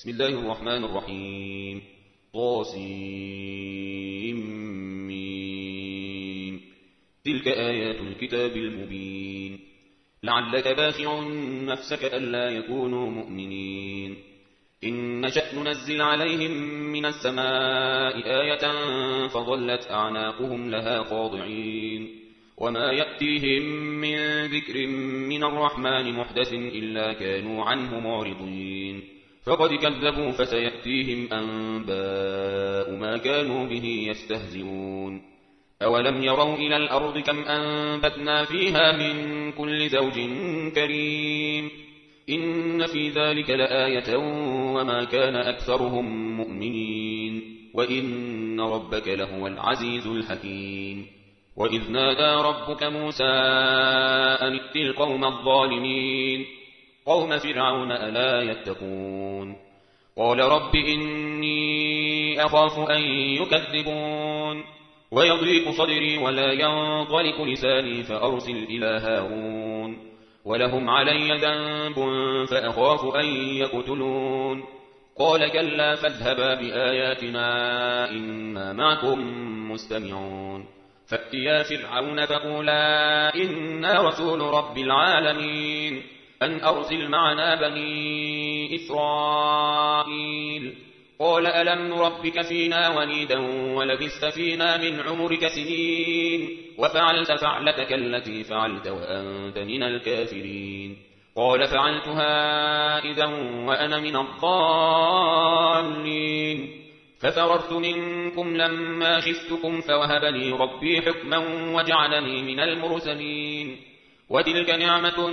بسم الله الرحمن الرحيم. طاسيم. تلك آيات الكتاب المبين. لعلك باخع نفسك ألا يكونوا مؤمنين. إن نشأ ننزل عليهم من السماء آية فظلت أعناقهم لها خاضعين. وما يأتيهم من ذكر من الرحمن محدث إلا كانوا عنه معرضين. فقد كذبوا فسيأتيهم أنباء ما كانوا به يستهزئون. أولم يروا إلى الأرض كم أنبتنا فيها من كل زوج كريم. إن في ذلك لآية وما كان أكثرهم مؤمنين وإن ربك لهو العزيز الحكيم. وإذ نادى ربك موسى أن ائت القوم الظالمين قوم فرعون ألا يتقون. قال رب إني أخاف أن يكذبون ويضيق صدري ولا ينطلق لساني فأرسل إلى هارون ولهم علي ذنب فأخاف أن يقتلون. قال كلا فاذهبا بآياتنا إنا معكم مستمعون. فأتيا فرعون فقولا إنا رسول رب العالمين أن أرسل معنا بني إسرائيل. قال ألم نربك فينا وليدا ولبثت فينا من عمرك سنين وفعلت فعلتك التي فعلت وأنت من الكافرين. قال فعلتها إذا وأنا من الضالين ففررت منكم لما خفتكم فوهب لي ربي حكما وجعلني من المرسلين. وتلك نعمة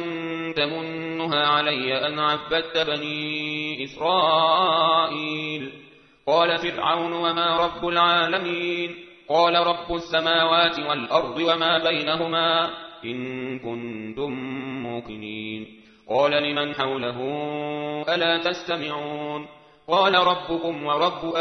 تمنها علي أن عبدت بني إسرائيل. قال فرعون وما رب العالمين. قال رب السماوات والأرض وما بينهما إن كنتم موقنين. قال لمن حوله ألا تستمعون. قال ربكم ورب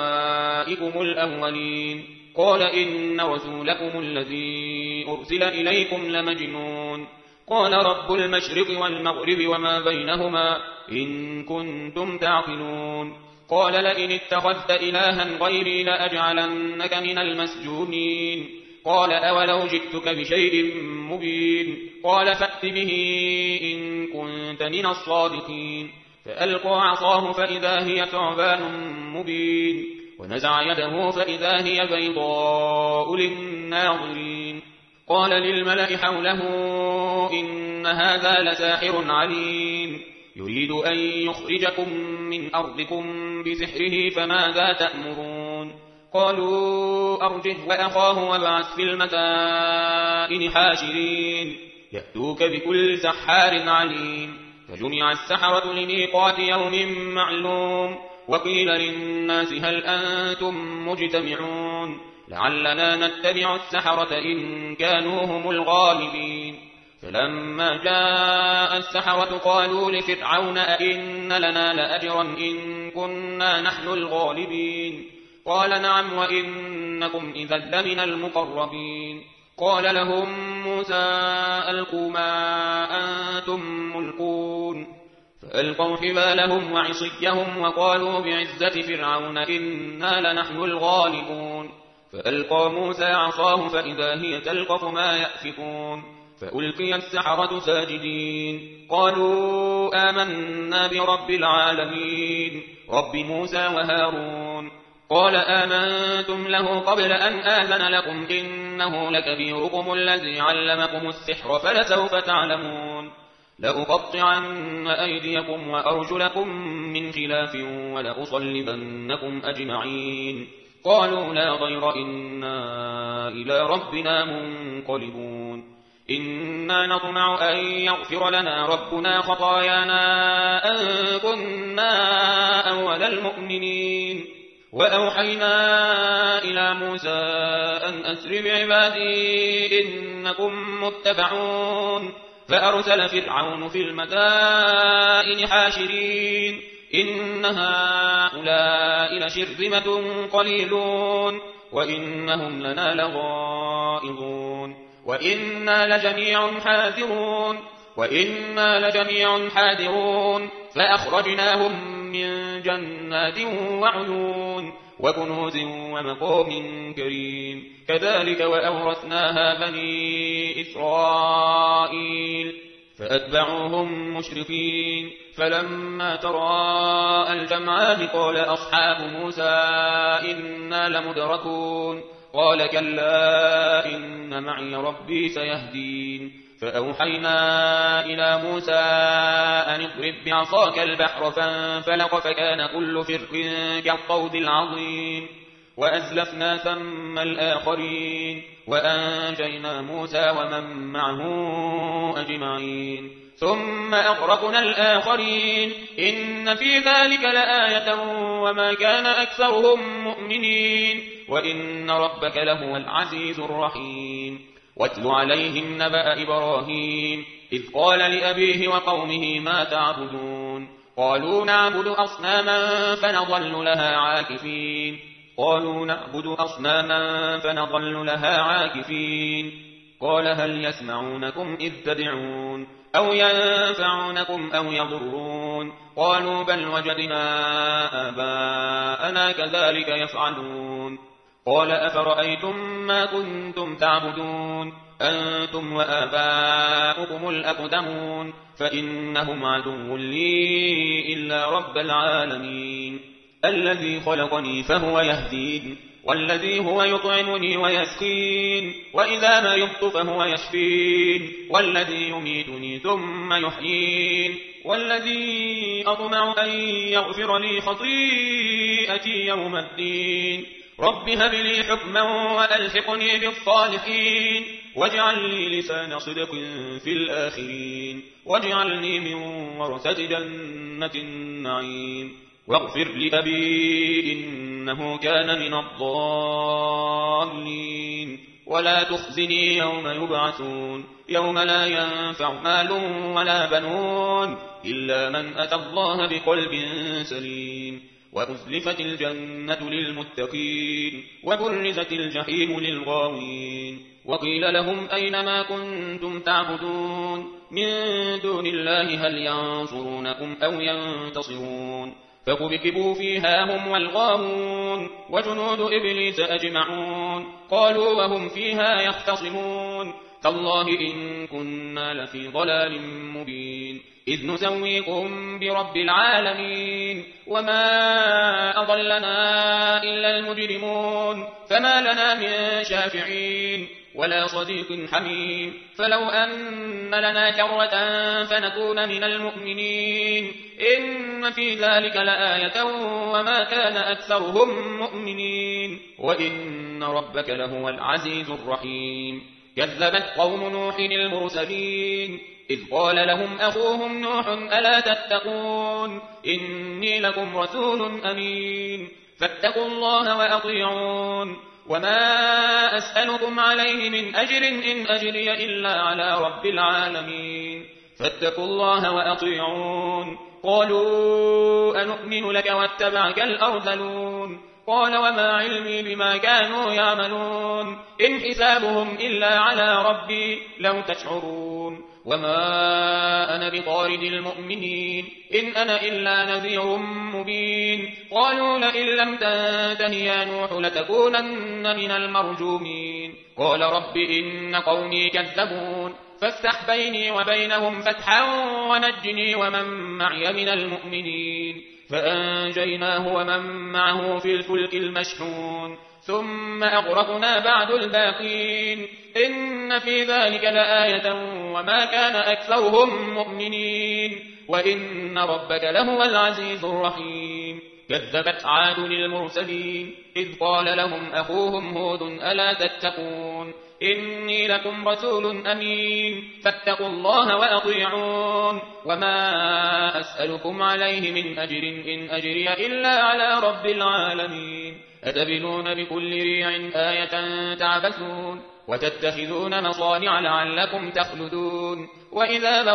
آبائكم الأولين. قال إن رسولكم الذي أرسل إليكم لمجنون. قال رب المشرق والمغرب وما بينهما إن كنتم تعقلون. قال لئن اتخذت إلها غيري لأجعلنك من المسجونين. قال أولو جئتك بشيء مبين. قال فأت به إن كنت من الصادقين. فألقى عصاه فإذا هي ثعبان مبين ونزع يده فإذا هي بيضاء للناظرين. قال للملأ حوله إن هذا لساحر عليم يريد أن يخرجكم من أرضكم بسحره فماذا تأمرون. قالوا أرجه وأخاه وابعث في المدائن حاشرين يأتوك بكل سحار عليم. فجمع السحرة لميقات يوم معلوم. وقيل للناس هل أنتم مجتمعون لعلنا نتبع السحرة إن كانوا هم الغالبين. فلما جاء السحرة قالوا لفرعون أئن لنا لأجرا إن كنا نحن الغالبين. قال نعم وإنكم إذا لمن المقربين. قال لهم موسى ألقوا ما أنتم ملقون. فألقوا حبالهم وعصيهم وقالوا بعزة فرعون إنا لنحن الغالبون. فألقى موسى عصاه فإذا هي تلقف ما يأفكون. فألقي السحرة ساجدين قالوا آمنا برب العالمين رب موسى وهارون. قال آمنتم له قبل أن آذن لكم إنه لكبيركم الذي علمكم السحر فلسوف تعلمون. لأقطعن أيديكم وأرجلكم من خلاف ولأصلبنكم أجمعين. قالوا لا ضير إنا إلى ربنا منقلبون. إنا نطمع أن يغفر لنا ربنا خطايانا أن كنا أول المؤمنين. وأوحينا إلى موسى أن أسر بعبادي إنكم متبعون. فأرسل فرعون في المدائن حاشرين إن هؤلاء لشرذمة قليلون وإنهم لنا لغائظون وإنا لجميع حاذرون فأخرجناهم من جنات وعيون وكنوز ومقام كريم كذلك وأورثناها بني إسرائيل فأتبعوهم مشركين فلما تراءى الجمعان قال أصحاب موسى إنا لمدركون قال كلا إن معي ربي سيهدين فأوحينا إلى موسى أن اضرب بعصاك البحر فانفلق فكان كل فرق كالطود العظيم وأزلفنا ثم الآخرين وأنجينا موسى ومن معه أجمعين ثم أغرقنا الآخرين إن في ذلك لآية وما كان أكثرهم مؤمنين وإن ربك لهو العزيز الرحيم واتل عليهم نبأ إبراهيم إذ قال لأبيه وقومه ما تعبدون قالوا نعبد أصناما فنظل لها عاكفين قال هل يسمعونكم إذ تدعون أو ينفعونكم أو يضرون قالوا بل وجدنا آباءنا كذلك يفعلون قال أفرأيتم ما كنتم تعبدون أنتم وآباؤكم الأقدمون فإنهم عدو لي إلا رب العالمين الذي خلقني فهو يهدين والذي هو يطعمني ويسقين وإذا مرضت فهو يشفين والذي يميتني ثم يحيين والذي أطمع أن يغفر لي خطيئتي يوم الدين رب هب لي حكما وألحقني بالصالحين واجعل لي لسان صدق في الآخرين واجعلني من ورثة جنة النعيم واغفر لأبي إنه كان من الضالين ولا تخزني يوم يبعثون يوم لا ينفع مال ولا بنون إلا من أتى الله بقلب سليم وأزلفت الجنة للمتقين وبرزت الجحيم للغاوين وقيل لهم أين ما كنتم تعبدون من دون الله هل ينصرونكم أو ينتصرون فكبكبوا فيها هم والغاوون وجنود إبليس أجمعون قالوا وهم فيها يختصمون تالله إن كنا لفي ضلال مبين إذ نسويكم برب العالمين وما أضلنا إلا المجرمون فما لنا من شافعين ولا صديق حميم فلو أن لنا كرة فنكون من المؤمنين إن في ذلك لآية وما كان أكثرهم مؤمنين وإن ربك لهو العزيز الرحيم كذبت قوم نوح المرسلين إذ قال لهم أخوهم نوح ألا تتقون إني لكم رسول أمين فاتقوا الله وأطيعون وما أسألكم عليه من أجر إن أجري إلا على رب العالمين فاتقوا الله وأطيعون قالوا أنؤمن لك واتبعك الأرذلون قال وما علمي بما كانوا يعملون إن حسابهم إلا على ربي لو تشعرون وما أنا بطارد المؤمنين إن أنا إلا نذير مبين قالوا لئن لم تنته يا نوح لتكونن من المرجومين قال رب إن قومي كذبون فافتح بيني وبينهم فتحا ونجني ومن معي من المؤمنين فأنجيناه ومن معه في الفلك المشحون ثم أغرقنا بعد الباقين إن في ذلك لآية وما كان أكثرهم مؤمنين وإن ربك لهو العزيز الرحيم كذبت عاد المرسلين إذ قال لهم أخوهم هود ألا تتقون إني لكم رسول أمين فاتقوا الله وأطيعون وما أسألكم عليه من أجر إن أجري إلا على رب العالمين أتبنون بكل ريع آية تعبثون وتتخذون مصانع لعلكم تخلدون وإذا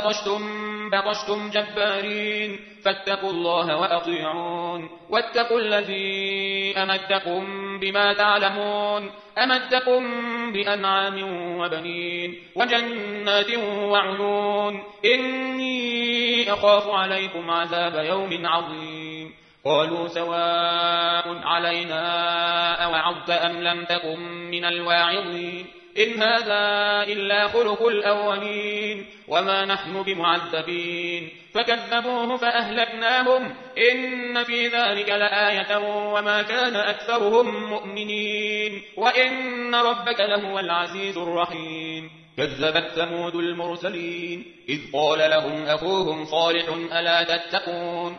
بطشتم جبارين فاتقوا الله وأطيعون واتقوا الذي أمدكم بما تعلمون أمدكم بأنعام وبنين وجنات وعيون إني أخاف عليكم عذاب يوم عظيم قالوا سواء علينا أوعظت أم لم تكن من الواعظين إن هذا إلا خلق الأولين وما نحن بمعذبين فكذبوه فأهلكناهم إن في ذلك لآية وما كان أكثرهم مؤمنين وإن ربك لهو العزيز الرحيم كذبت ثمود المرسلين إذ قال لهم أخوهم صالح ألا تتقون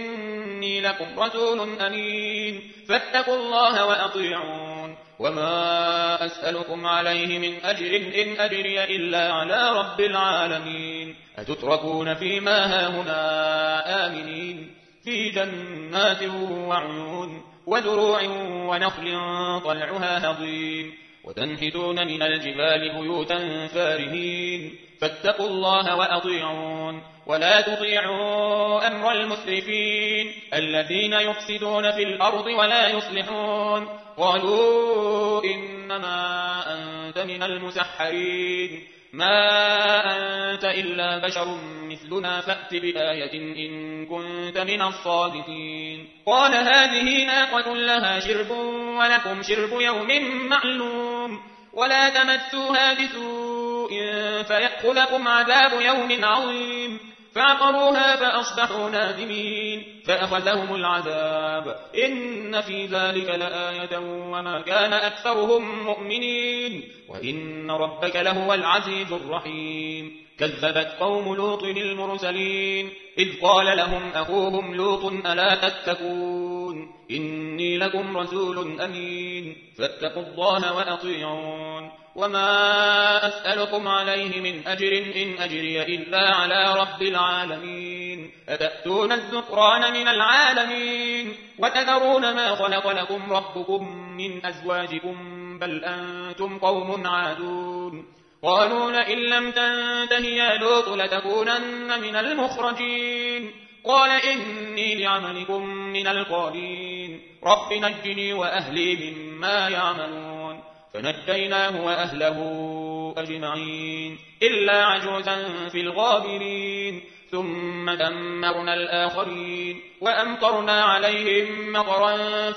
إني لكم رسول أمين فاتقوا الله وأطيعون وما أسألكم عليه من أجر إن أجري إلا على رب العالمين أتتركون فيما هاهنا آمنين في جنات وعيون وزروع ونخل طلعها هضيم وتنحتون من الجبال بيوتا فارهين فاتقوا الله وأطيعون ولا تطيعوا أمر المسرفين الذين يفسدون في الأرض ولا يصلحون قالوا إنما أنت من المسحرين ما أنت إلا بشر مثلنا فأت بآية إن كنت من الصادقين قال هذه ناقة لها شرب ولكم شرب يوم معلوم ولا تمسوها بسوء فيأخذكم عذاب يوم عظيم فعقروها فأصبحوا نادمين فأخذهم العذاب إن في ذلك لآية وما كان أكثرهم مؤمنين وإن ربك لهو العزيز الرحيم كذبت قوم لوط المرسلين إذ قال لهم أخوهم لوط ألا تتقون إني لكم رسول أمين فاتقوا الله وأطيعون وما أسألكم عليه من أجر إن أجري إلا على رب العالمين أتأتون الذكران من العالمين وتذرون ما خلق لكم ربكم من أزواجكم بل أنتم قوم عادون قالوا لئن لم تنته يا لوط لتكونن من المخرجين قال إني لعملكم من القالين رب نجني وأهلي مما يعملون فنجيناه وأهله أجمعين إلا عجوزا في الغابرين ثم دمرنا الآخرين وأمطرنا عليهم مطرا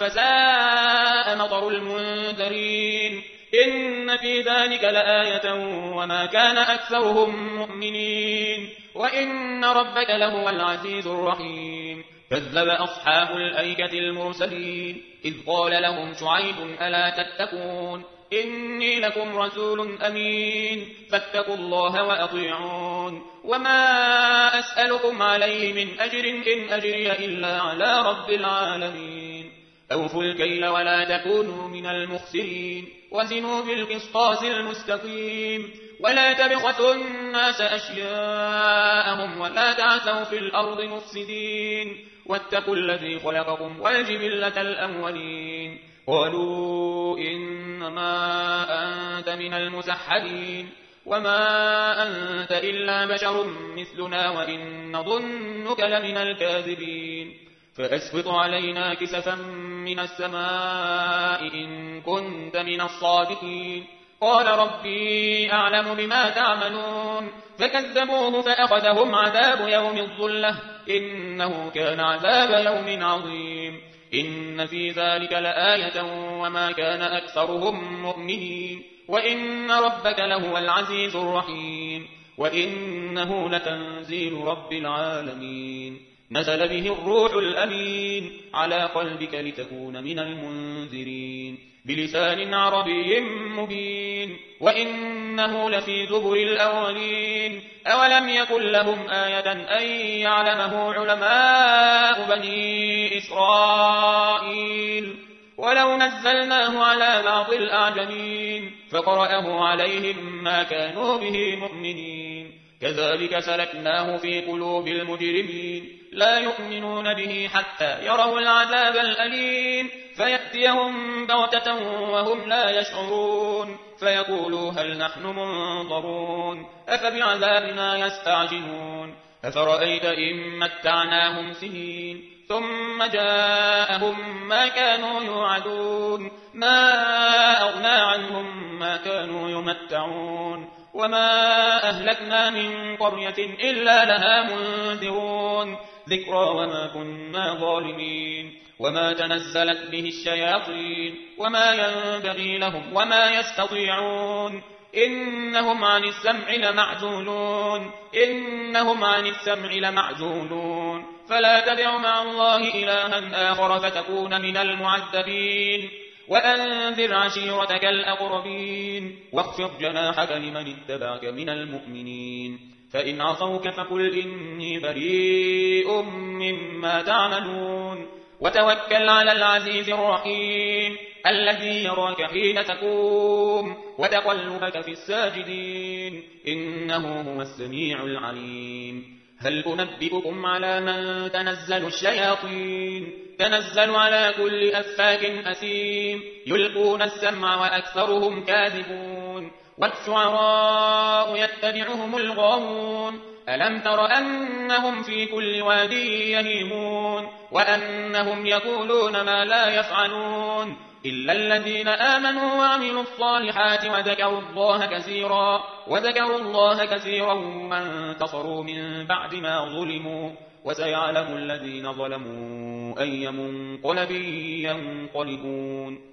فساء مطر المنذرين إن في ذلك لآية وما كان أكثرهم مؤمنين وإن ربك لهو العزيز الرحيم كذب أصحاب الأيكة المرسلين إذ قال لهم شعيب ألا تتقون إني لكم رسول أمين فاتقوا الله وأطيعون وما أسألكم عليه من أجر إن أجري إلا على رب العالمين أوفوا الكيل ولا تكونوا من المخسرين وزنوا بالقسطاس المستقيم ولا تبخسوا الناس أشياءهم ولا تعثوا في الأرض مفسدين واتقوا الذي خلقكم والجبلة الأولين قالوا إنما أنت من المسحرين وما أنت إلا بشر مثلنا وإن نظنك لمن الكاذبين فأسقط علينا كسفا من السماء إن كنت من الصادقين قال ربي أعلم بما تعملون فكذبوه فأخذهم عذاب يوم الظلة إنه كان عذاب يوم عظيم إن في ذلك لآية وما كان أكثرهم مؤمنين وإن ربك لهو العزيز الرحيم وإنه لتنزيل رب العالمين نزل به الروح الأمين على قلبك لتكون من المنذرين بلسان عربي مبين وإنه لفي زبر الأولين أولم يكن لهم آية أن يعلمه علماء بني إسرائيل ولو نزلناه على بعض الأعجمين فقرأه عليهم ما كانوا به مؤمنين كذلك سلكناه في قلوب المجرمين لا يؤمنون به حتى يروا العذاب الأليم فيأتيهم بغتة وهم لا يشعرون فيقولوا هل نحن منظرون أفبعذابنا يستعجلون أفرأيت إن متعناهم سنين ثم جاءهم ما كانوا يوعدون ما أغنى عنهم ما كانوا يمتعون وما أهلكنا من قرية إلا لها منذرون ذكرى وما كنا ظالمين وما تنزلت به الشياطين وما ينبغي لهم وما يستطيعون إنهم عن السمع لمعزولون فلا تدع مع الله إلها آخر فتكون من المعذبين وأنذر عشيرتك الأقربين واخفض جناحك لمن اتبعك من المؤمنين فإن عصوك فقل إني بريء مما تعملون وتوكل على العزيز الرحيم الذي يراك حين تقوم وتقلبك في الساجدين إنه هو السميع العليم هل أنبئكم على من تنزل الشياطين تنزل على كل أفاك أثيم يلقون السمع وأكثرهم كاذبون والشعراء يتبعهم الغاوون ألم تر أنهم في كل واد يهيمون وأنهم يقولون ما لا يفعلون إلا الذين آمنوا وعملوا الصالحات وذكروا الله كثيرا وانتصروا من بعد ما ظلموا وسيعلم الذين ظلموا أي منقلب ينقلبون